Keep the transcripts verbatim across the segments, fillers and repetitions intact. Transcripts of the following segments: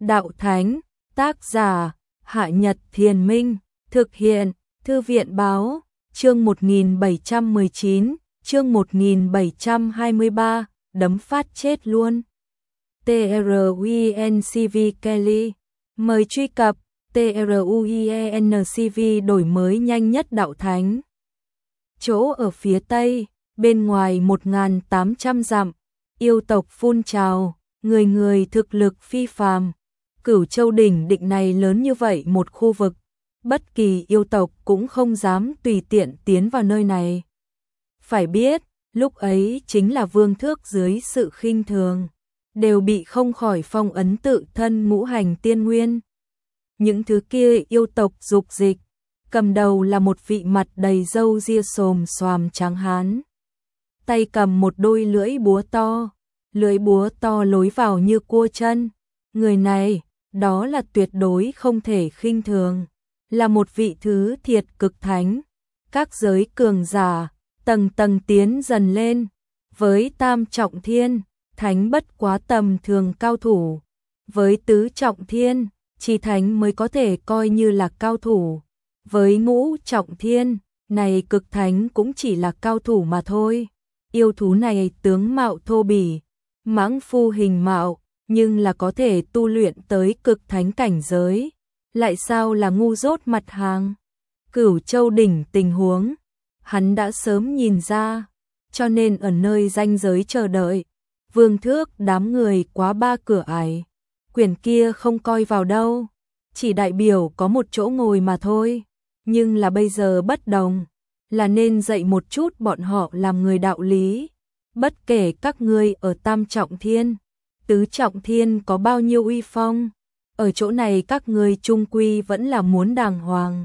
Đạo Thánh, tác giả, Hạ Nhật Thiền Minh, thực hiện, Thư viện Báo, chương một nghìn bảy trăm mười chín, chương một nghìn bảy trăm hai mươi ba, đấm phát chết luôn. TRUENCV Kelly, mời truy cập TRUENCV đổi mới nhanh nhất Đạo Thánh. Chỗ ở phía Tây, bên ngoài một nghìn tám trăm dặm, yêu tộc phun trào, người người thực lực phi phàm. Cửu Châu đỉnh định này lớn như vậy một khu vực, bất kỳ yêu tộc cũng không dám tùy tiện tiến vào nơi này. Phải biết, lúc ấy chính là Vương Thước dưới sự khinh thường, đều bị không khỏi phong ấn tự thân ngũ hành tiên nguyên. Những thứ kia yêu tộc dục dịch, cầm đầu là một vị mặt đầy râu ria xồm xoàm trắng hán. Tay cầm một đôi lưỡi búa to, lưỡi búa to lối vào như cua chân. Người này, đó là tuyệt đối không thể khinh thường, là một vị thứ thiệt cực thánh. Các giới cường giả, tầng tầng tiến dần lên, với tam trọng thiên, thánh bất quá tầm thường cao thủ. Với tứ trọng thiên, chỉ thánh mới có thể coi như là cao thủ. Với ngũ trọng thiên, này cực thánh cũng chỉ là cao thủ mà thôi. Yêu thú này tướng mạo thô bỉ, mãng phu hình mạo, nhưng là có thể tu luyện tới cực thánh cảnh giới. Lại sao là ngu dốt mặt hàng? Cửu Châu đỉnh tình huống, hắn đã sớm nhìn ra, cho nên ở nơi ranh giới chờ đợi. Vương Thước đám người quá ba cửa ải, quyển kia không coi vào đâu, chỉ đại biểu có một chỗ ngồi mà thôi. Nhưng là bây giờ bất đồng, là nên dạy một chút bọn họ làm người đạo lý. Bất kể các ngươi ở tam trọng thiên, tứ trọng thiên có bao nhiêu uy phong, ở chỗ này các ngươi chung quy vẫn là muốn đàng hoàng.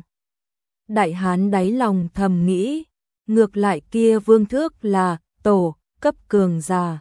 Đại hán đáy lòng thầm nghĩ, ngược lại kia Vương Thước là tổ cấp cường giả,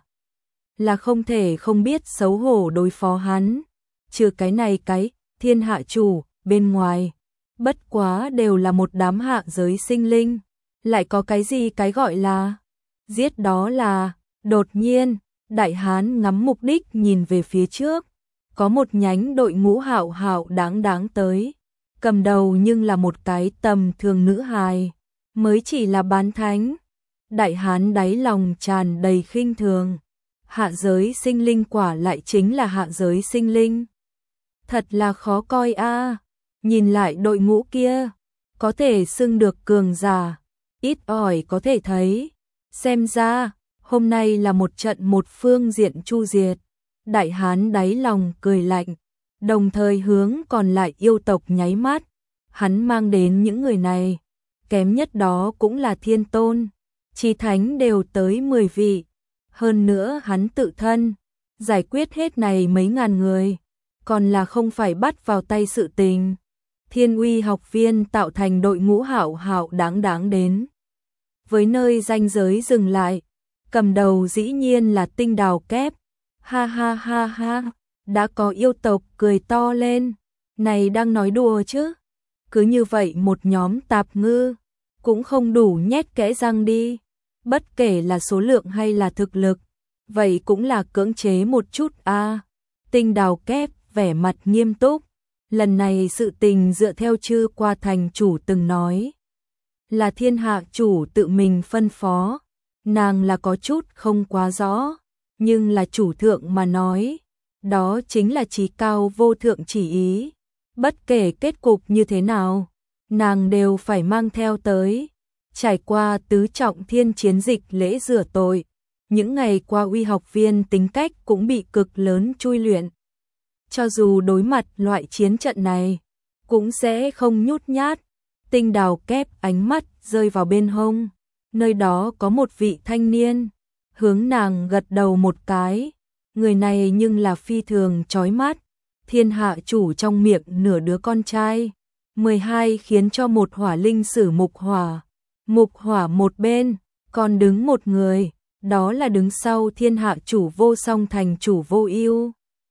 là không thể không biết xấu hổ đối phó hắn. Trừ cái này cái thiên hạ chủ bên ngoài, bất quá đều là một đám hạ giới sinh linh, lại có cái gì cái gọi là giết đó là. Đột nhiên, đại hán ngắm mục đích nhìn về phía trước, có một nhánh đội ngũ hạo hạo đáng đáng tới, cầm đầu nhưng là một cái tầm thường nữ hài, mới chỉ là bán thánh. Đại hán đáy lòng tràn đầy khinh thường, hạ giới sinh linh quả lại chính là hạ giới sinh linh. Thật là khó coi a. Nhìn lại đội ngũ kia, có thể xưng được cường giả, ít ỏi có thể thấy. Xem ra, hôm nay là một trận một phương diện chu diệt. Đại hán đáy lòng cười lạnh, đồng thời hướng còn lại yêu tộc nháy mắt. Hắn mang đến những người này, kém nhất đó cũng là thiên tôn, chí thánh đều tới mười vị. Hơn nữa hắn tự thân, giải quyết hết này mấy ngàn người, còn là không phải bắt vào tay sự tình. Thiên uy học viên tạo thành đội ngũ hạo hạo đáng đáng đến. Với nơi ranh giới dừng lại, cầm đầu dĩ nhiên là Tinh Đào Kép. Ha ha ha ha, đã có yêu tộc cười to lên. Này đang nói đùa chứ? Cứ như vậy một nhóm tạp ngư, cũng không đủ nhét kẽ răng đi. Bất kể là số lượng hay là thực lực, vậy cũng là cưỡng chế một chút a. À. Tinh Đào Kép vẻ mặt nghiêm túc. Lần này sự tình dựa theo chư qua thành chủ từng nói, là thiên hạ chủ tự mình phân phó. Nàng là có chút không quá rõ, nhưng là chủ thượng mà nói, đó chính là chí cao vô thượng chỉ ý. Bất kể kết cục như thế nào, nàng đều phải mang theo tới. Trải qua tứ trọng thiên chiến dịch lễ rửa tội, những ngày qua uy học viên tính cách cũng bị cực lớn chui luyện. Cho dù đối mặt loại chiến trận này, cũng sẽ không nhút nhát. Tinh Đào Kép ánh mắt rơi vào bên hông, nơi đó có một vị thanh niên, hướng nàng gật đầu một cái. Người này nhưng là phi thường chói mắt, thiên hạ chủ trong miệng nửa đứa con trai. mười hai khiến cho một hỏa linh sử mục hỏa, mục hỏa một bên, còn đứng một người, đó là đứng sau thiên hạ chủ vô song thành chủ Vô Ưu.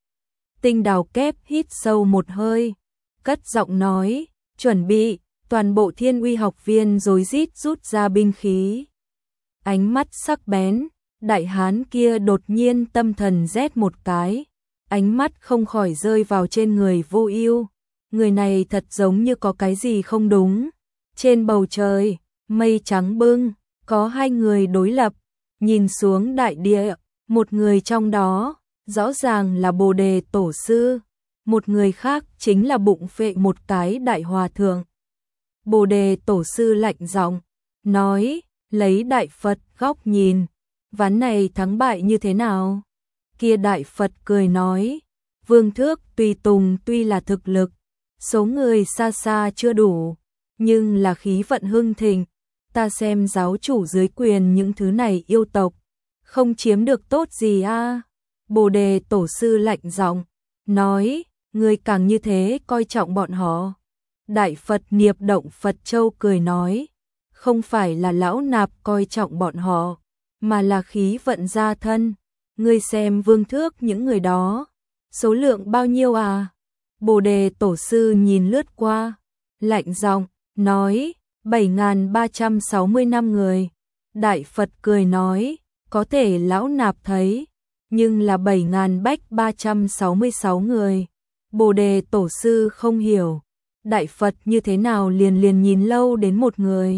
Tinh Đào Kép hít sâu một hơi, cất giọng nói, chuẩn bị. Toàn bộ thiên uy học viên rối rít rút ra binh khí. Ánh mắt sắc bén, đại hán kia đột nhiên tâm thần rét một cái, ánh mắt không khỏi rơi vào trên người Vô Ưu. Người này thật giống như có cái gì không đúng. Trên bầu trời, mây trắng bưng, có hai người đối lập, nhìn xuống đại địa, một người trong đó rõ ràng là Bồ Đề Tổ sư, một người khác chính là bụng phệ một cái đại hòa thượng. Bồ Đề Tổ sư lạnh giọng nói, lấy Đại Phật góc nhìn, ván này thắng bại như thế nào? Kia Đại Phật cười nói, Vương Thước tùy tùng tuy là thực lực, số người xa xa chưa đủ, nhưng là khí vận hưng thịnh, ta xem giáo chủ dưới quyền những thứ này yêu tộc, không chiếm được tốt gì a. À? Bồ Đề Tổ sư lạnh giọng nói, người càng như thế coi trọng bọn họ. Đại Phật Niệm Động Phật Châu cười nói, không phải là lão nạp coi trọng bọn họ, mà là khí vận gia thân. Ngươi xem Vương Thước những người đó, số lượng bao nhiêu à? Bồ Đề Tổ sư nhìn lướt qua, lạnh giọng nói, bảy nghìn ba trăm sáu mươi lăm người. Đại Phật cười nói, có thể lão nạp thấy, nhưng là bảy nghìn ba trăm sáu mươi sáu người. Bồ Đề Tổ sư không hiểu, Đại Phật như thế nào liền liền nhìn lâu đến một người.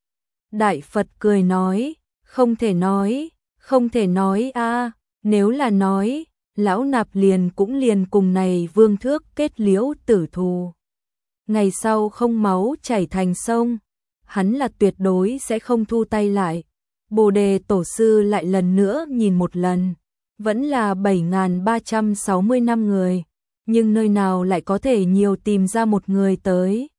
Đại Phật cười nói, không thể nói, không thể nói a, à, nếu là nói, lão nạp liền cũng liền cùng này Vương Thước kết liễu tử thù. Ngày sau không máu chảy thành sông, hắn là tuyệt đối sẽ không thu tay lại. Bồ Đề Tổ sư lại lần nữa nhìn một lần, vẫn là bảy nghìn ba trăm sáu mươi lăm người, nhưng nơi nào lại có thể nhiều tìm ra một người tới.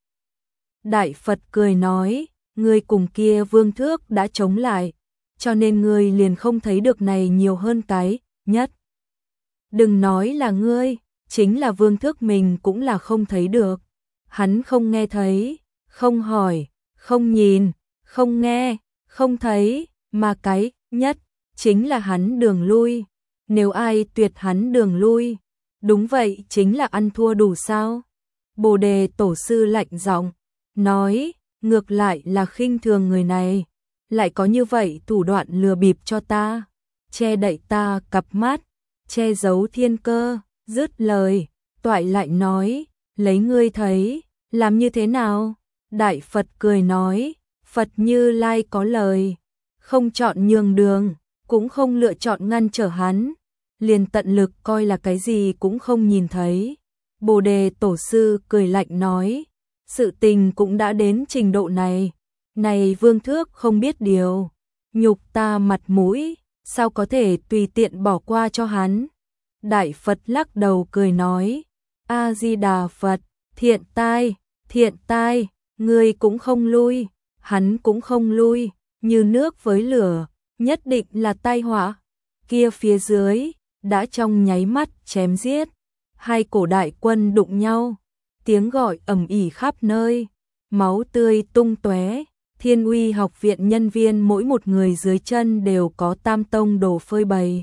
Đại Phật cười nói, ngươi cùng kia Vương Thước đã chống lại, cho nên ngươi liền không thấy được này nhiều hơn cái nhất. Đừng nói là ngươi, chính là Vương Thước mình cũng là không thấy được. Hắn không nghe thấy, không hỏi, không nhìn, không nghe, không thấy, mà cái nhất chính là hắn đường lui. Nếu ai tuyệt hắn đường lui, đúng vậy chính là ăn thua đủ sao? Bồ Đề Tổ sư lạnh giọng nói, ngược lại là khinh thường người này, lại có như vậy thủ đoạn lừa bịp cho ta, che đậy ta cặp mắt, che giấu thiên cơ. Dứt lời, toại lại nói, lấy ngươi thấy, làm như thế nào? Đại Phật cười nói, Phật Như Lai có lời, không chọn nhường đường, cũng không lựa chọn ngăn trở hắn, liền tận lực coi là cái gì cũng không nhìn thấy. Bồ Đề Tổ sư cười lạnh nói, sự tình cũng đã đến trình độ này, này Vương Thước không biết điều, nhục ta mặt mũi, sao có thể tùy tiện bỏ qua cho hắn. Đại Phật lắc đầu cười nói, A Di Đà Phật, thiện tai, thiện tai, ngươi cũng không lui, hắn cũng không lui, như nước với lửa, nhất định là tai họa. Kia phía dưới đã trong nháy mắt chém giết, hai cổ đại quân đụng nhau, tiếng gọi ầm ĩ khắp nơi, máu tươi tung tóe. Thiên Uy học viện nhân viên mỗi một người dưới chân đều có tam tông đồ phơi bày.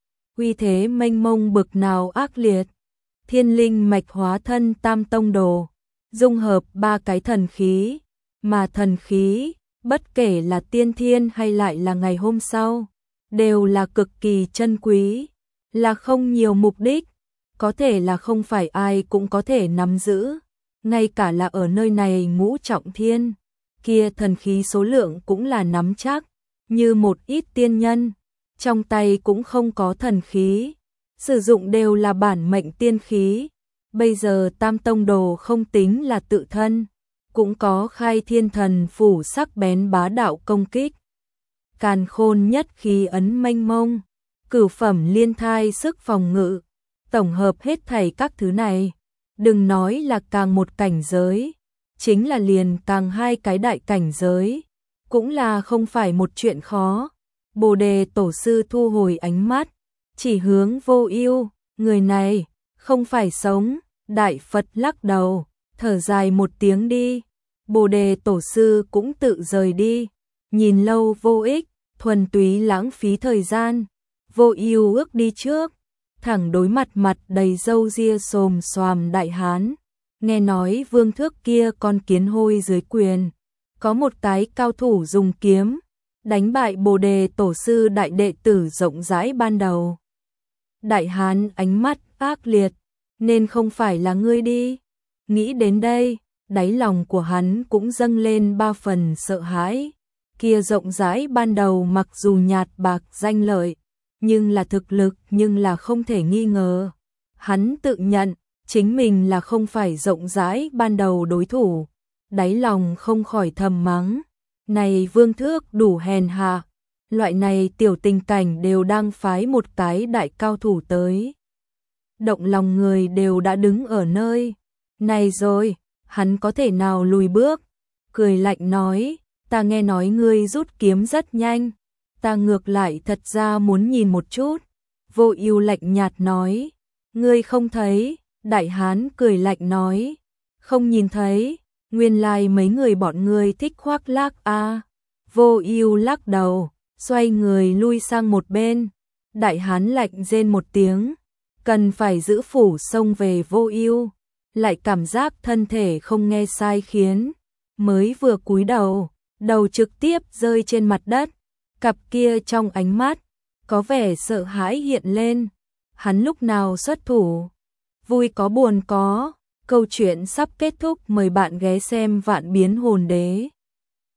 Uy thế mênh mông bực nào ác liệt. Thiên linh mạch hóa thân tam tông đồ, dung hợp ba cái thần khí, mà thần khí, bất kể là tiên thiên hay lại là ngày hôm sau, đều là cực kỳ chân quý, là không nhiều mục đích, có thể là không phải ai cũng có thể nắm giữ, ngay cả là ở nơi này ngũ trọng thiên, kia thần khí số lượng cũng là nắm chắc, như một ít tiên nhân, trong tay cũng không có thần khí, sử dụng đều là bản mệnh tiên khí. Bây giờ tam tông đồ không tính là tự thân, cũng có khai thiên thần phủ sắc bén bá đạo công kích. Càn khôn nhất khí ấn mênh mông, cửu phẩm liên thai sức phòng ngự, tổng hợp hết thảy các thứ này, đừng nói là càng một cảnh giới, chính là liền càng hai cái đại cảnh giới, cũng là không phải một chuyện khó. Bồ Đề Tổ sư thu hồi ánh mắt, chỉ hướng Vô Ưu, người này không phải sống. Đại Phật lắc đầu, thở dài một tiếng đi. Bồ Đề Tổ sư cũng tự rời đi, nhìn lâu vô ích, thuần túy lãng phí thời gian. Vô Ưu ước đi trước, thẳng đối mặt mặt đầy râu ria xồm xoàm đại hán. Nghe nói Vương Thước kia con kiến hôi dưới quyền, có một cái cao thủ dùng kiếm đánh bại Bồ Đề Tổ sư đại đệ tử rộng rãi ban đầu. Đại hán ánh mắt ác liệt, nên không phải là ngươi đi. Nghĩ đến đây, đáy lòng của hắn cũng dâng lên ba phần sợ hãi. Kia rộng rãi ban đầu mặc dù nhạt bạc danh lợi, nhưng là thực lực nhưng là không thể nghi ngờ. Hắn tự nhận, chính mình là không phải rộng rãi ban đầu đối thủ. Đáy lòng không khỏi thầm mắng. Này Vương Thước đủ hèn hạ. Loại này tiểu tình cảnh đều đang phái một cái đại cao thủ tới. Động lòng người đều đã đứng ở nơi này rồi, hắn có thể nào lùi bước. Cười lạnh nói, ta nghe nói ngươi rút kiếm rất nhanh, ta ngược lại thật ra muốn nhìn một chút. Vô Ưu lạnh nhạt nói, ngươi không thấy. Đại hán cười lạnh nói, không nhìn thấy, nguyên lai mấy người bọn ngươi thích khoác lác a. À. Vô Ưu lắc đầu, xoay người lui sang một bên. Đại hán lạnh rên một tiếng, cần phải giữ phủ xông về Vô Ưu, lại cảm giác thân thể không nghe sai khiến, mới vừa cúi đầu, đầu trực tiếp rơi trên mặt đất, cặp kia trong ánh mắt có vẻ sợ hãi hiện lên. Hắn lúc nào xuất thủ? Vui có buồn có, câu chuyện sắp kết thúc, mời bạn ghé xem Vạn Biến Hồn Đế.